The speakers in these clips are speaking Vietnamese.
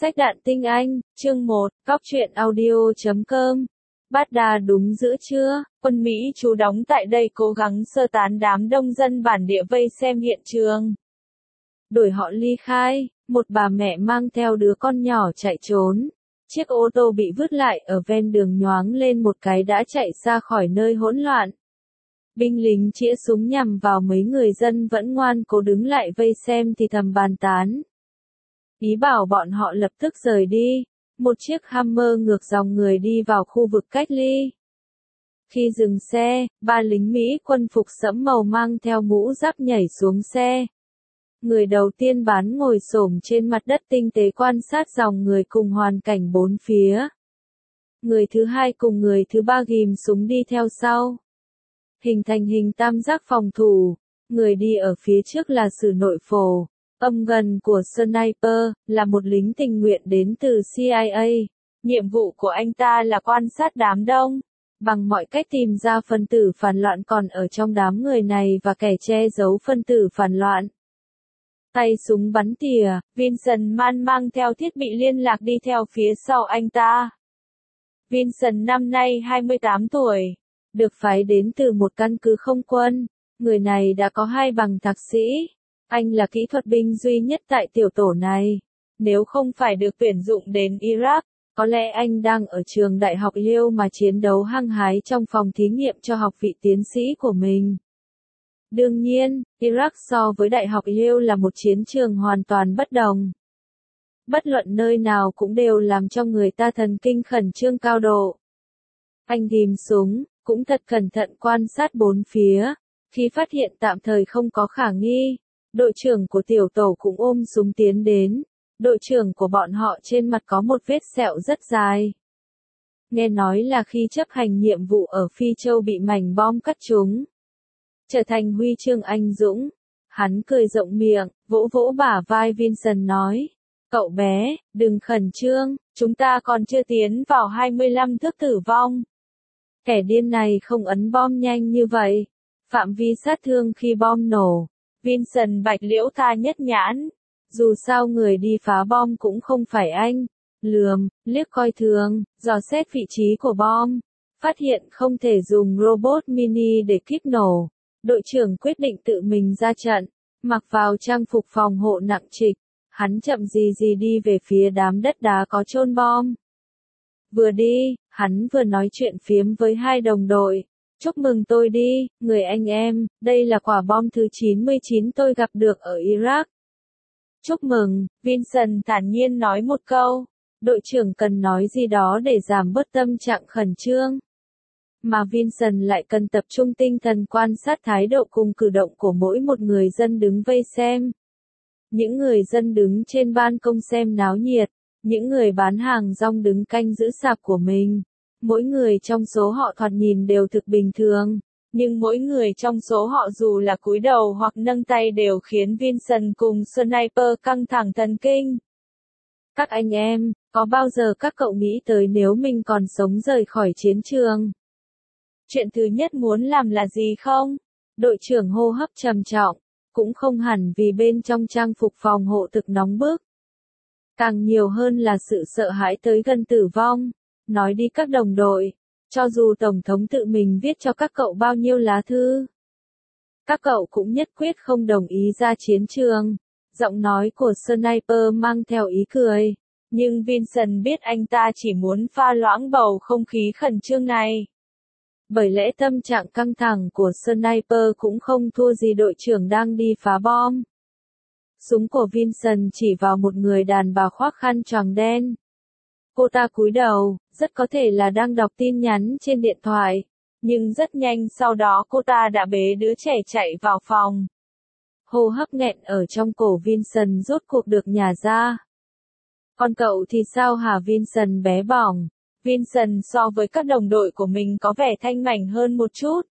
Sách đạn tinh Anh, chương 1, Cóc truyện audio.com. Bát đà đúng giữa trưa, quân Mỹ trú đóng tại đây cố gắng sơ tán đám đông dân bản địa vây xem hiện trường. Đuổi họ ly khai, một bà mẹ mang theo đứa con nhỏ chạy trốn. Chiếc ô tô bị vứt lại ở ven đường nhoáng lên một cái đã chạy ra khỏi nơi hỗn loạn. Binh lính chĩa súng nhằm vào mấy người dân vẫn ngoan cố đứng lại vây xem thì thầm bàn tán. Ý bảo bọn họ lập tức rời đi. Một chiếc Hummer ngược dòng người đi vào khu vực cách ly. Khi dừng xe, ba lính Mỹ quân phục sẫm màu mang theo mũ giáp nhảy xuống xe. Người đầu tiên bán ngồi xổm trên mặt đất tinh tế quan sát dòng người cùng hoàn cảnh bốn phía. Người thứ hai cùng người thứ ba ghim súng đi theo sau. Hình thành hình tam giác phòng thủ. Người đi ở phía trước là sử nội phổ. Âm gần của Sniper, là một lính tình nguyện đến từ CIA. Nhiệm vụ của anh ta là quan sát đám đông, bằng mọi cách tìm ra phân tử phản loạn còn ở trong đám người này và kẻ che giấu phân tử phản loạn. Tay súng bắn tỉa, Vincent Mann mang theo thiết bị liên lạc đi theo phía sau anh ta. Vincent năm nay 28 tuổi, được phái đến từ một căn cứ không quân. Người này đã có 2 bằng thạc sĩ. Anh là kỹ thuật binh duy nhất tại tiểu tổ này. Nếu không phải được tuyển dụng đến Iraq, có lẽ anh đang ở trường đại học Yale mà chiến đấu hăng hái trong phòng thí nghiệm cho học vị tiến sĩ của mình. Đương nhiên, Iraq so với đại học Yale là một chiến trường hoàn toàn bất đồng. Bất luận nơi nào cũng đều làm cho người ta thần kinh khẩn trương cao độ. Anh ghim súng, cũng thật cẩn thận quan sát bốn phía. Khi phát hiện tạm thời không có khả nghi, đội trưởng của tiểu tổ cũng ôm súng tiến đến. Đội trưởng của bọn họ trên mặt có một vết sẹo rất dài. Nghe nói là khi chấp hành nhiệm vụ ở Phi Châu bị mảnh bom cắt trúng. Trở thành huy chương anh dũng. Hắn cười rộng miệng, vỗ vỗ bả vai Vincent nói. Cậu bé, đừng khẩn trương, chúng ta còn chưa tiến vào 25 thước tử vong. Kẻ điên này không ấn bom nhanh như vậy. Phạm vi sát thương khi bom nổ. Vincent bạch liễu tha nhất nhãn. Dù sao người đi phá bom cũng không phải anh. Lườm, liếc coi thường, dò xét vị trí của bom. Phát hiện không thể dùng robot mini để kíp nổ. Đội trưởng quyết định tự mình ra trận. Mặc vào trang phục phòng hộ nặng trịch. Hắn chậm gì đi về phía đám đất đá có chôn bom. Vừa đi, hắn vừa nói chuyện phiếm với 2 đồng đội. Chúc mừng tôi đi, người anh em, đây là quả bom thứ 99 tôi gặp được ở Iraq. Chúc mừng, Vincent thản nhiên nói một câu. Đội trưởng cần nói gì đó để giảm bớt tâm trạng khẩn trương. Mà Vincent lại cần tập trung tinh thần quan sát thái độ cùng cử động của mỗi một người dân đứng vây xem. Những người dân đứng trên ban công xem náo nhiệt, những người bán hàng rong đứng canh giữ sạp của mình. Mỗi người trong số họ thoạt nhìn đều thực bình thường, nhưng mỗi người trong số họ dù là cúi đầu hoặc nâng tay đều khiến Vincent cùng Sniper căng thẳng thần kinh. Các anh em, có bao giờ các cậu nghĩ tới nếu mình còn sống rời khỏi chiến trường? Chuyện thứ nhất muốn làm là gì không? Đội trưởng hô hấp trầm trọng, cũng không hẳn vì bên trong trang phục phòng hộ thực nóng bức. Càng nhiều hơn là sự sợ hãi tới gần tử vong. Nói đi các đồng đội, cho dù Tổng thống tự mình viết cho các cậu bao nhiêu lá thư, các cậu cũng nhất quyết không đồng ý ra chiến trường. Giọng nói của Sniper mang theo ý cười, nhưng Vincent biết anh ta chỉ muốn pha loãng bầu không khí khẩn trương này. Bởi lẽ tâm trạng căng thẳng của Sniper cũng không thua gì đội trưởng đang đi phá bom. Súng của Vincent chỉ vào một người đàn bà khoác khăn choàng đen. Cô ta cúi đầu, rất có thể là đang đọc tin nhắn trên điện thoại, nhưng rất nhanh sau đó cô ta đã bế đứa trẻ chạy vào phòng. Hô hấp nghẹn ở trong cổ Vincent rốt cuộc được nhả ra. Còn cậu thì sao hả? Vincent bé bỏng. Vincent so với các đồng đội của mình có vẻ thanh mảnh hơn một chút.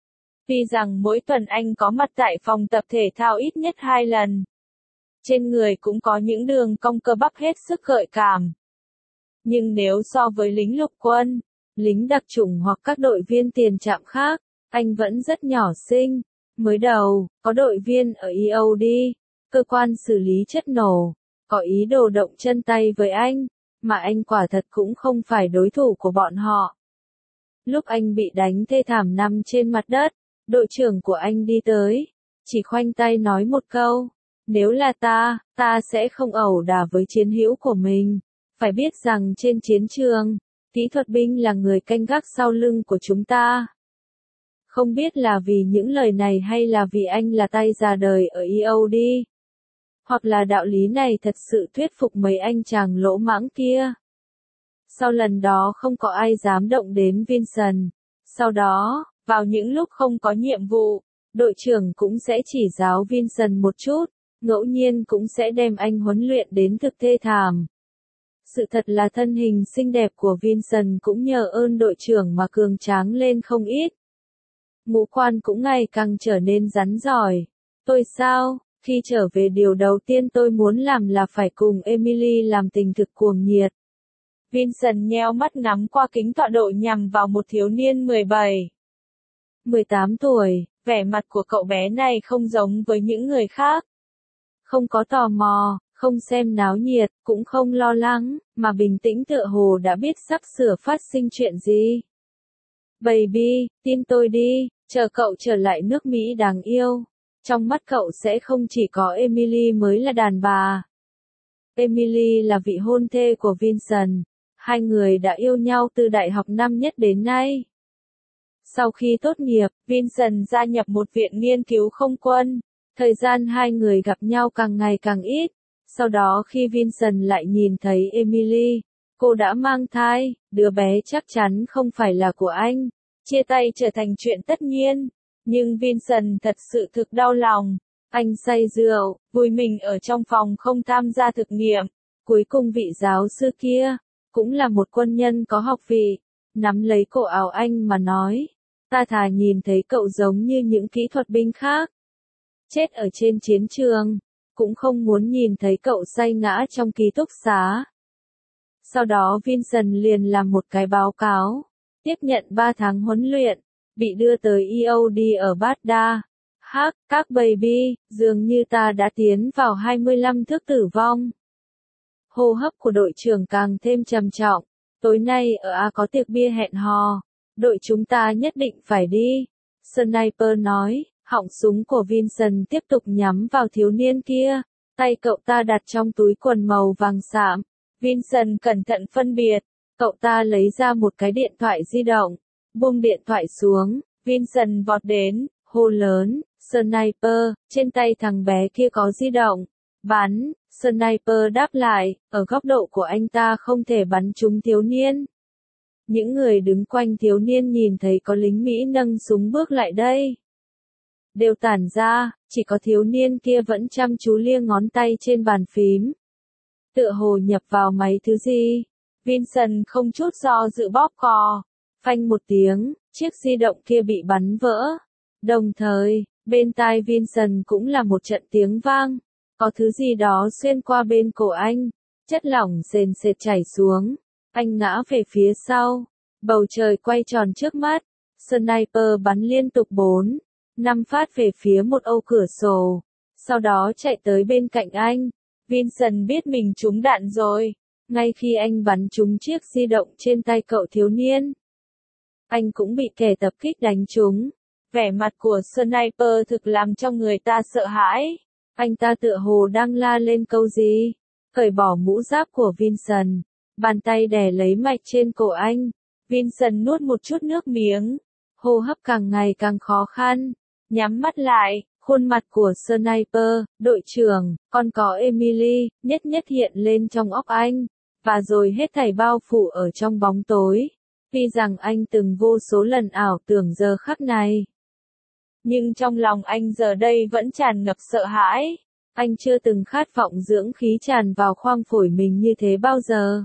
Tuy rằng mỗi tuần anh có mặt tại phòng tập thể thao ít nhất 2 lần. Trên người cũng có những đường cong cơ bắp hết sức gợi cảm. Nhưng nếu so với lính lục quân, lính đặc chủng hoặc các đội viên tiền trạm khác, anh vẫn rất nhỏ xinh. Mới đầu, có đội viên ở EOD, cơ quan xử lý chất nổ, có ý đồ động chân tay với anh, mà anh quả thật cũng không phải đối thủ của bọn họ. Lúc anh bị đánh thê thảm nằm trên mặt đất, đội trưởng của anh đi tới, chỉ khoanh tay nói một câu, nếu là ta sẽ không ẩu đả với chiến hữu của mình. Phải biết rằng trên chiến trường, kỹ thuật binh là người canh gác sau lưng của chúng ta. Không biết là vì những lời này hay là vì anh là tay già đời ở EOD. Hoặc là đạo lý này thật sự thuyết phục mấy anh chàng lỗ mãng kia. Sau lần đó không có ai dám động đến Vincent. Sau đó, vào những lúc không có nhiệm vụ, đội trưởng cũng sẽ chỉ giáo Vincent một chút, ngẫu nhiên cũng sẽ đem anh huấn luyện đến thực thê thảm. Sự thật là thân hình xinh đẹp của Vincent cũng nhờ ơn đội trưởng mà cường tráng lên không ít. Ngũ quan cũng ngày càng trở nên rắn giỏi. Tôi sao? Khi trở về điều đầu tiên tôi muốn làm là phải cùng Emily làm tình thực cuồng nhiệt. Vincent nheo mắt ngắm qua kính tọa độ nhằm vào một thiếu niên 17, 18 tuổi, vẻ mặt của cậu bé này không giống với những người khác. Không có tò mò, không xem náo nhiệt, cũng không lo lắng, mà bình tĩnh tựa hồ đã biết sắp sửa phát sinh chuyện gì. Baby, tin tôi đi, chờ cậu trở lại nước Mỹ đáng yêu. Trong mắt cậu sẽ không chỉ có Emily mới là đàn bà. Emily là vị hôn thê của Vincent. Hai người đã yêu nhau từ đại học năm nhất đến nay. Sau khi tốt nghiệp, Vincent gia nhập một viện nghiên cứu không quân. Thời gian hai người gặp nhau càng ngày càng ít. Sau đó khi Vincent lại nhìn thấy Emily, cô đã mang thai, đứa bé chắc chắn không phải là của anh. Chia tay trở thành chuyện tất nhiên. Nhưng Vincent thật sự thực đau lòng. Anh say rượu, vùi mình ở trong phòng không tham gia thực nghiệm. Cuối cùng vị giáo sư kia, cũng là một quân nhân có học vị, nắm lấy cổ áo anh mà nói, ta thà nhìn thấy cậu giống như những kỹ thuật binh khác. Chết ở trên chiến trường, cũng không muốn nhìn thấy cậu say ngã trong ký túc xá. Sau đó Vincent liền làm một cái báo cáo, tiếp nhận 3 tháng huấn luyện, bị đưa tới EOD ở Baghdad. Các baby, dường như ta đã tiến vào 25 thước tử vong. Hô hấp của đội trưởng càng thêm trầm trọng. Tối nay ở A có tiệc bia hẹn hò. Đội chúng ta nhất định phải đi. Sniper nói, họng súng của Vincent tiếp tục nhắm vào thiếu niên kia. Tay cậu ta đặt trong túi quần màu vàng sạm. Vincent cẩn thận phân biệt. Cậu ta lấy ra một cái điện thoại di động. Buông điện thoại xuống. Vincent vọt đến, hô lớn, Sniper, trên tay thằng bé kia có di động. Bắn. Sniper đáp lại, ở góc độ của anh ta không thể bắn trúng thiếu niên. Những người đứng quanh thiếu niên nhìn thấy có lính Mỹ nâng súng bước lại đây. Đều tản ra, chỉ có thiếu niên kia vẫn chăm chú liêng ngón tay trên bàn phím. Tựa hồ nhập vào máy thứ gì. Vincent không chút do dự bóp cò. Phanh một tiếng, chiếc di động kia bị bắn vỡ. Đồng thời, bên tai Vincent cũng là một trận tiếng vang. Có thứ gì đó xuyên qua bên cổ anh, chất lỏng sền sệt chảy xuống, anh ngã về phía sau, bầu trời quay tròn trước mắt, Sniper bắn liên tục 4, 5 phát về phía một ô cửa sổ, sau đó chạy tới bên cạnh anh. Vincent biết mình trúng đạn rồi, ngay khi anh bắn trúng chiếc di động trên tay cậu thiếu niên. Anh cũng bị kẻ tập kích đánh trúng, vẻ mặt của Sniper thực làm cho người ta sợ hãi. Anh ta tựa hồ đang la lên câu gì, cởi bỏ mũ giáp của Vincent, bàn tay đè lấy mạch trên cổ anh. Vincent nuốt một chút nước miếng, hô hấp càng ngày càng khó khăn, nhắm mắt lại, khuôn mặt của Sniper, đội trưởng, còn có Emily, nhất nhất hiện lên trong óc anh, và rồi hết thảy bao phủ ở trong bóng tối. Tuy rằng anh từng vô số lần ảo tưởng giờ khắc này, nhưng trong lòng anh giờ đây vẫn tràn ngập sợ hãi. Anh chưa từng khát vọng dưỡng khí tràn vào khoang phổi mình như thế bao giờ.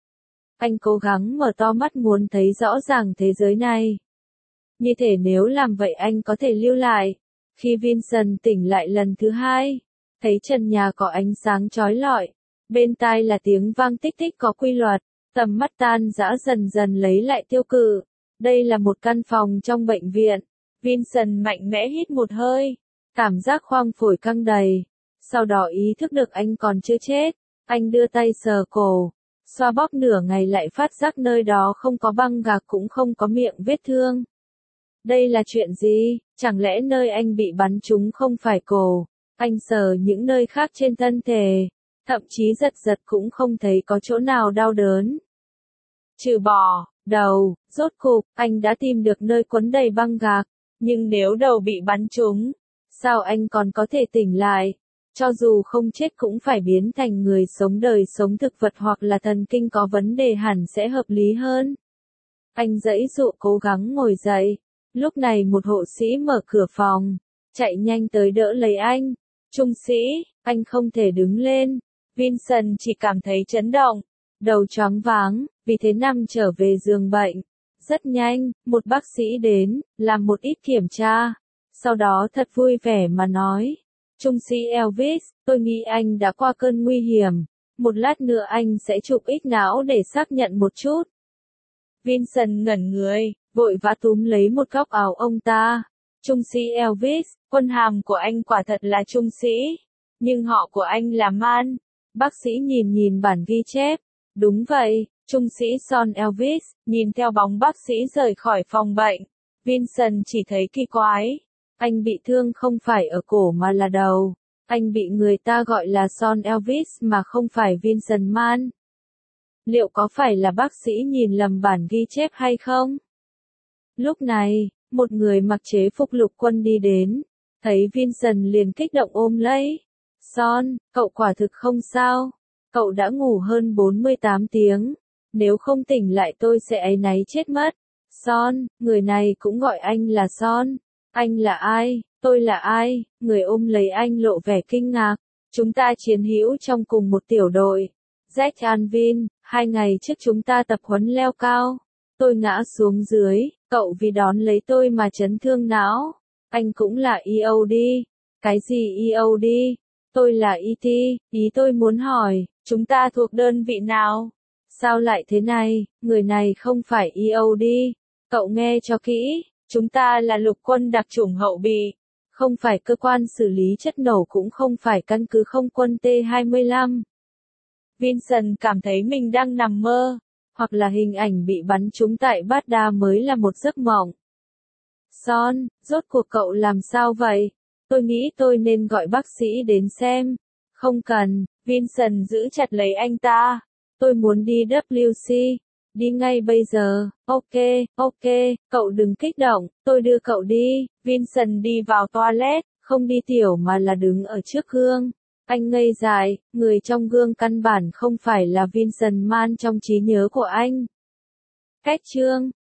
Anh cố gắng mở to mắt muốn thấy rõ ràng thế giới này. Như thể nếu làm vậy anh có thể lưu lại. Khi Vincent tỉnh lại lần thứ hai, thấy trần nhà có ánh sáng chói lọi. Bên tai là tiếng vang tích tích có quy luật. Tầm mắt tan rã dần dần lấy lại tiêu cự. Đây là một căn phòng trong bệnh viện. Vincent mạnh mẽ hít một hơi, cảm giác khoang phổi căng đầy, sau đó ý thức được anh còn chưa chết. Anh đưa tay sờ cổ, xoa bóp nửa ngày lại phát giác nơi đó không có băng gạc cũng không có miệng vết thương. Đây là chuyện gì? Chẳng lẽ nơi anh bị bắn trúng không phải cổ? Anh sờ những nơi khác trên thân thể, thậm chí giật giật cũng không thấy có chỗ nào đau đớn. Trừ bỏ đầu, rốt cục, anh đã tìm được nơi quấn đầy băng gạc. Nhưng nếu đầu bị bắn trúng, sao anh còn có thể tỉnh lại? Cho dù không chết cũng phải biến thành người sống đời sống thực vật hoặc là thần kinh có vấn đề hẳn sẽ hợp lý hơn. Anh giãy dụ cố gắng ngồi dậy. Lúc này một hộ sĩ mở cửa phòng, chạy nhanh tới đỡ lấy anh. Trung sĩ, anh không thể đứng lên. Vincent chỉ cảm thấy chấn động, đầu choáng váng, vì thế nằm trở về giường bệnh. Rất nhanh, một bác sĩ đến, làm một ít kiểm tra. Sau đó thật vui vẻ mà nói. Trung sĩ Elvis, tôi nghĩ anh đã qua cơn nguy hiểm. Một lát nữa anh sẽ chụp X não để xác nhận một chút. Vincent ngẩn người, vội vã túm lấy một góc áo ông ta. Trung sĩ Elvis, quân hàm của anh quả thật là trung sĩ. Nhưng họ của anh là Man. Bác sĩ nhìn bản ghi chép. Đúng vậy, trung sĩ Son Elvis, nhìn theo bóng bác sĩ rời khỏi phòng bệnh. Vincent chỉ thấy kỳ quái. Anh bị thương không phải ở cổ mà là đầu. Anh bị người ta gọi là Son Elvis mà không phải Vincent Man. Liệu có phải là bác sĩ nhìn lầm bản ghi chép hay không? Lúc này, một người mặc chế phục lục quân đi đến. Thấy Vincent liền kích động ôm lấy. Son, cậu quả thực không sao. Cậu đã ngủ hơn 48 tiếng. Nếu không tỉnh lại tôi sẽ áy náy chết mất. Son, người này cũng gọi anh là Son. Anh là ai? Tôi là ai? Người ôm lấy anh lộ vẻ kinh ngạc. Chúng ta chiến hữu trong cùng một tiểu đội. Jack Alvin, 2 ngày trước chúng ta tập huấn leo cao. Tôi ngã xuống dưới, cậu vì đón lấy tôi mà chấn thương não. Anh cũng là EOD. Cái gì EOD? Tôi là ET, ý tôi muốn hỏi, chúng ta thuộc đơn vị nào? Sao lại thế này, người này không phải EOD. Cậu nghe cho kỹ, chúng ta là lục quân đặc chủng hậu bị. Không phải cơ quan xử lý chất nổ cũng không phải căn cứ không quân T-25. Vincent cảm thấy mình đang nằm mơ, hoặc là hình ảnh bị bắn trúng tại Baghdad mới là một giấc mộng. Son, rốt cuộc cậu làm sao vậy? Tôi nghĩ tôi nên gọi bác sĩ đến xem. Không cần, Vincent giữ chặt lấy anh ta. Tôi muốn đi WC. Đi ngay bây giờ. Ok, cậu đừng kích động, tôi đưa cậu đi. Vincent đi vào toilet, không đi tiểu mà là đứng ở trước gương. Anh ngây dại, người trong gương căn bản không phải là Vincent Man trong trí nhớ của anh. Cách chương